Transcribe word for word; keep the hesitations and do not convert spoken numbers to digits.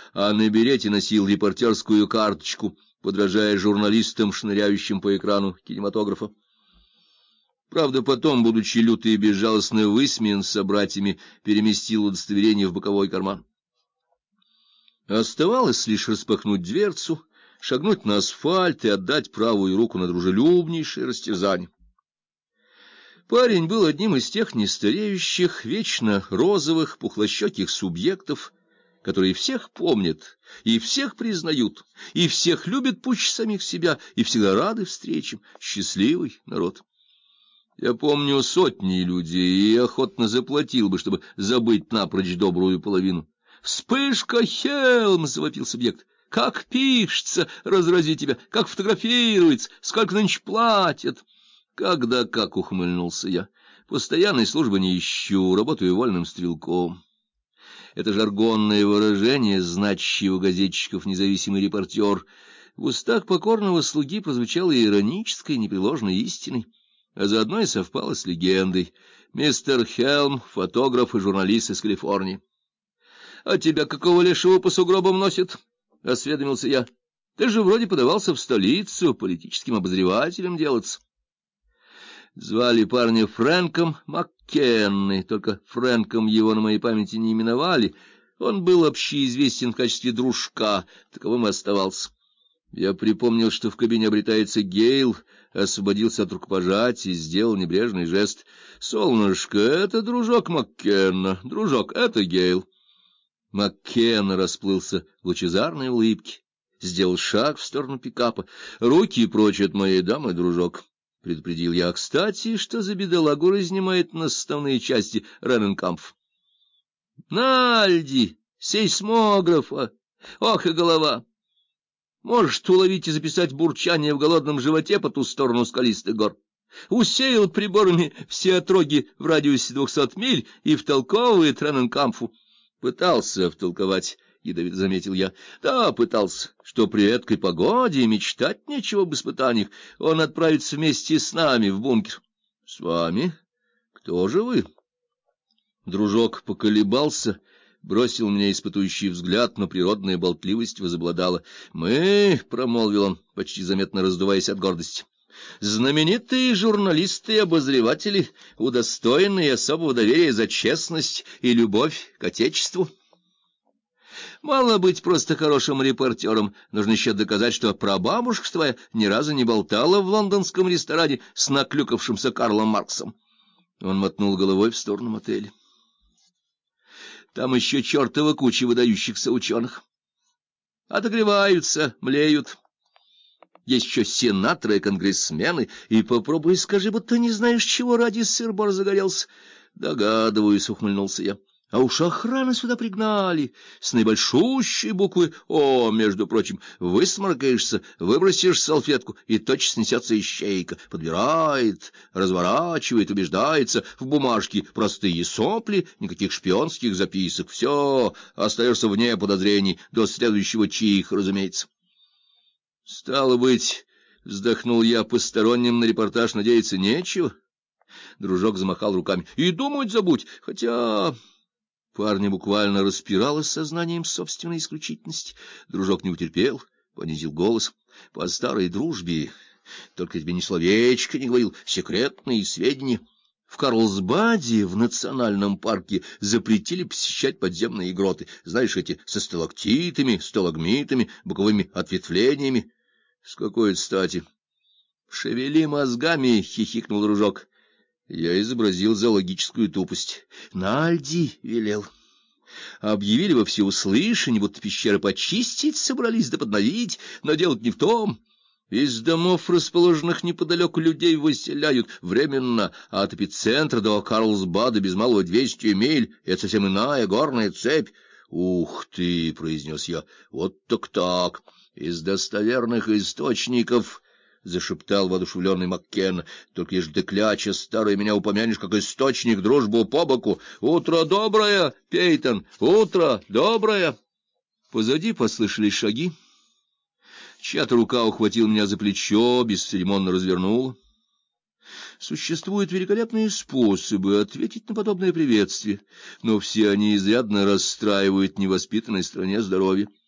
а на берете носил репортерскую карточку, подражая журналистам, шныряющим по экрану кинематографа. Правда, потом, будучи люто и безжалостно высмеян собратьями, переместил удостоверение в боковой карман. Оставалось лишь распахнуть дверцу, шагнуть на асфальт и отдать правую руку на дружелюбнейшее растерзание. Парень был одним из тех нестареющих, вечно розовых, пухлощеких субъектов, которые всех помнят и всех признают, и всех любят пуще самих себя, и всегда рады встречам. Счастливый народ. Я помню сотни людей и охотно заплатил бы, чтобы забыть напрочь добрую половину. «Вспышка, Хелм!» — завопил субъект. «Как пишется, разрази тебя! Как фотографируется! Сколько нынче платят!» «Когда как?» — ухмыльнулся я. «Постоянной службы не ищу, работаю вольным стрелком». Это жаргонное выражение, значащее у газетчиков «независимый репортер», в устах покорного слуги прозвучало иронической, непреложной истиной, а заодно и совпало с легендой. Мистер Хелм, фотограф и журналист из Калифорнии. — А тебя какого лешего по сугробам носит? — осведомился я. — Ты же вроде подавался в столицу политическим обозревателем делаться. Звали парня Фрэнком Маккенной, только Фрэнком его на моей памяти не именовали. Он был общеизвестен в качестве дружка, таковым и оставался. Я припомнил, что в кабине обретается Гейл, освободился от рукопожатия и сделал небрежный жест. — Солнышко, это дружок Маккенна, дружок, это Гейл. Маккенна расплылся в лучезарной улыбке, сделал шаг в сторону пикапа. — Руки прочь от моей дамы, дружок, — предупредил я. — Кстати, что за бедолагу разнимает на составные части Рененкампф? — Нальди, сейсмографа, ох и голова! Можешь уловить и записать бурчание в голодном животе по ту сторону скалистых гор. Усеял приборами все отроги в радиусе двухсот миль и втолковывает Рененкампфу. Пытался втолковать, — ядовито заметил я. Да, пытался, что при эткой погоде мечтать нечего об испытаниях. Он отправится вместе с нами в бункер. — С вами? Кто же вы? Дружок поколебался, бросил мне испытующий взгляд, но природная болтливость возобладала. — Мы, — промолвил он, почти заметно раздуваясь от гордости, — знаменитые журналисты и обозреватели, удостоенные особого доверия за честность и любовь к отечеству. Мало быть просто хорошим репортером, нужно еще доказать, что прабабушка твоя ни разу не болтала в лондонском ресторане с наклюкавшимся Карлом Марксом. Он мотнул головой в сторону мотеля. Там еще чертова куча выдающихся ученых. Отогреваются, млеют. Есть еще сенаторы и конгрессмены, и попробуй скажи, будто не знаешь, чего ради сыр-бор загорелся. Догадываюсь, ухмыльнулся я. А уж охрану сюда пригнали, с наибольшущей буквы «О», между прочим. Высморкаешься, выбросишь салфетку, и тотчас снесется ищейка, подбирает, разворачивает, убеждается, в бумажке простые сопли, никаких шпионских записок. Все, остаешься вне подозрений, до следующего чиха, разумеется. Стало быть, вздохнул я, посторонним на репортаж надеяться нечего. Дружок замахал руками. И думать забудь, хотя... Парня буквально распирало сознанием собственной исключительности. Дружок не утерпел, понизил голос. По старой дружбе, только тебе ни словечко не говорил, секретные сведения. В Карлсбаде, в национальном парке, запретили посещать подземные гроты. Знаешь, эти со сталактитами, сталагмитами, боковыми ответвлениями. С какой стати? Шевели мозгами, хихикнул дружок. Я изобразил зоологическую тупость. Нальди велел. Объявили во всеуслышание, будто пещеры почистить собрались да подновить, но дело не в том. Из домов, расположенных неподалеку, людей выселяют временно, а от эпицентра до Карлсбада без малого двести миль. Это совсем иная горная цепь. Ух ты, произнес я. Вот так-так. Из достоверных источников, — зашептал воодушевленный Маккенна. — Только ежели ты, кляча старая, меня упомянешь как источник, дружбу по боку. Утро доброе, Пейтон, утро доброе. Позади послышались шаги. Чья-то рука ухватила меня за плечо, бесцеремонно развернула. Существуют великолепные способы ответить на подобное приветствие, но все они изрядно расстраивают в невоспитанной стране здоровье.